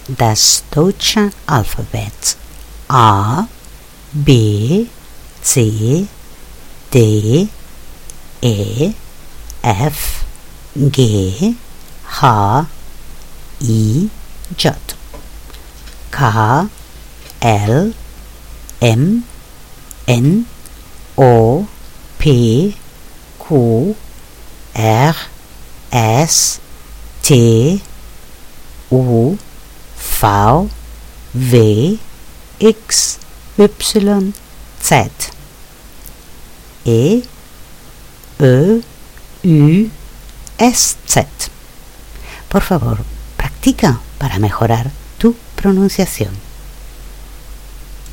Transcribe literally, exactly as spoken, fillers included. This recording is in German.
das deutsche Alphabet. A, B, C, D, E, F, G, H, I, J. K, L, M, N, O, P, Q, R, S, T, U, V, W, X, Y, Z. E, Ö, U, S, Z. Por favor, practica para mejorar tu pronunciación.